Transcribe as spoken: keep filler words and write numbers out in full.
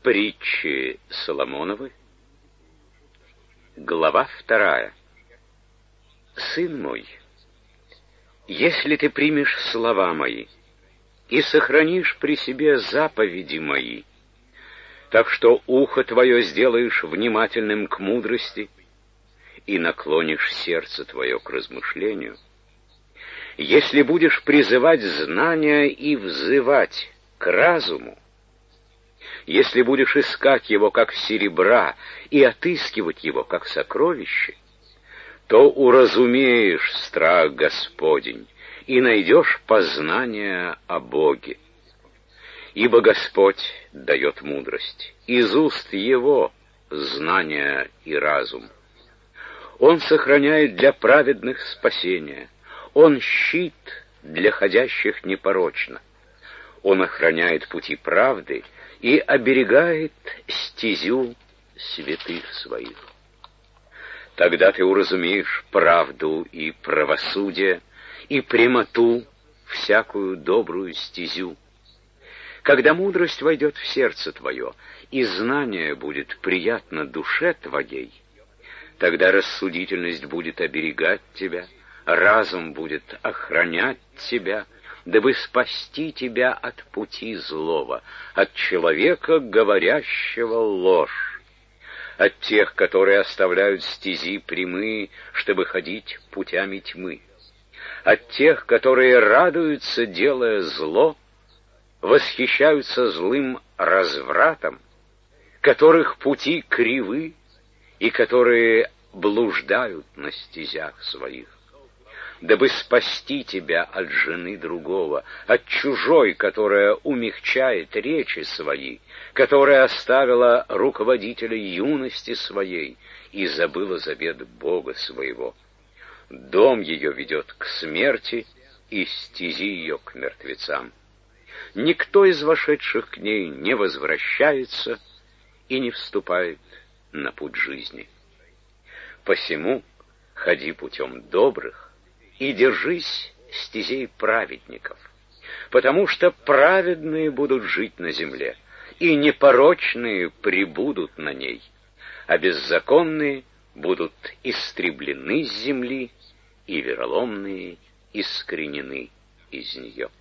Притчи Соломоновы, глава вторая. Сын мой, если ты примешь слова мои и сохранишь при себе заповеди мои, так что ухо твое сделаешь внимательным к мудрости и наклонишь сердце твое к размышлению, если будешь призывать знания и взывать к разуму, если будешь искать его как серебра и отыскивать его как сокровище, то уразумеешь страх Господень и найдешь познание о Боге. Ибо Господь дает мудрость, из уст Его знания и разум. Он сохраняет для праведных спасение, Он щит для ходящих непорочно. Он охраняет пути правды и оберегает стезю святых своих. Тогда ты уразумеешь правду и правосудие, и прямоту, всякую добрую стезю. Когда мудрость войдет в сердце твое, и знание будет приятно душе твоей, тогда рассудительность будет оберегать тебя, разум будет охранять тебя, дабы спасти тебя от пути злого, от человека, говорящего ложь, от тех, которые оставляют стези прямые, чтобы ходить путями тьмы, от тех, которые радуются, делая зло, восхищаются злым развратом, которых пути кривы и которые блуждают на стезях своих, дабы спасти тебя от жены другого, от чужой, которая умягчает речи свои, которая оставила руководителя юности своей и забыла завет Бога своего. Дом ее ведет к смерти, и стези ее к мертвецам. Никто из вошедших к ней не возвращается и не вступает на путь жизни. Посему ходи путем добрых, и держись стезей праведников, потому что праведные будут жить на земле, и непорочные пребудут на ней, а беззаконные будут истреблены с земли, и вероломные искоренены из нее.